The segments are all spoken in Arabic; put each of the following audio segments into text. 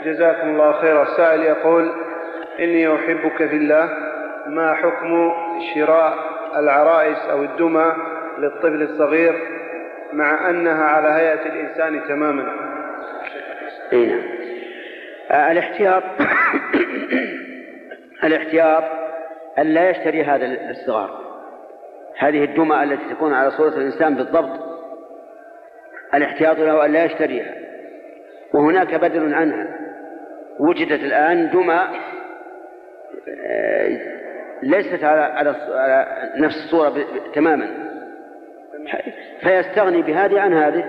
جزاكم الله خيرا. السائل يقول: إني أحبك في الله، ما حكم شراء العرائس أو الدمى للطفل الصغير مع أنها على هيئة الإنسان تماما؟ الاحتياط أن لا يشتري هذا الصغار، هذه الدمى التي تكون على صورة الإنسان بالضبط، الاحتياط له أن لا يشتريها. وهناك بدل عنها، وجدت الآن دمى ليست على نفس الصورة تماما، فيستغني بهذه عن هذه.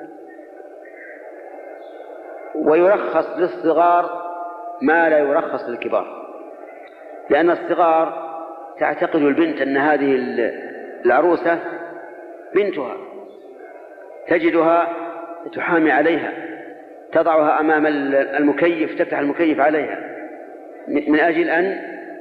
ويرخص للصغار ما لا يرخص للكبار، لأن الصغار تعتقد البنت أن هذه العروسة بنتها، تجدها تحامي عليها، تضعها أمام المكيف، تفتح المكيف عليها من أجل أن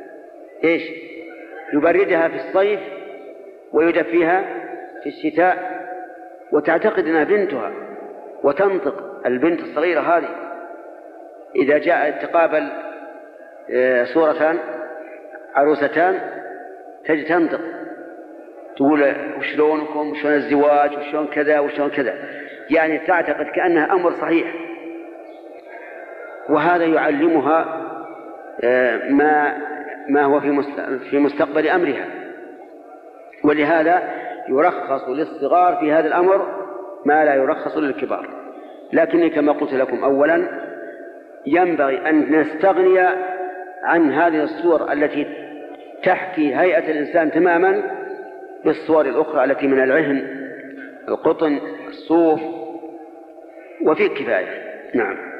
يبردها في الصيف ويدفيها في الشتاء، وتعتقد أنها بنتها، وتنطق البنت الصغيرة هذه إذا جاء تقابل صورتان عروستان تجد تنطق تقول: وشلونكم، وشلون الزواج، وشلون كذا وشلون كذا، يعني تعتقد كأنها أمر صحيح. وهذا يعلمها ما هو في مستقبل أمرها. ولهذا يرخص للصغار في هذا الأمر ما لا يرخص للكبار. لكن كما قلت لكم أولا، ينبغي أن نستغني عن هذه الصور التي تحكي هيئة الإنسان تماما بالصور الأخرى التي من العهن، القطن، الصوف، وفي الكفاية. نعم.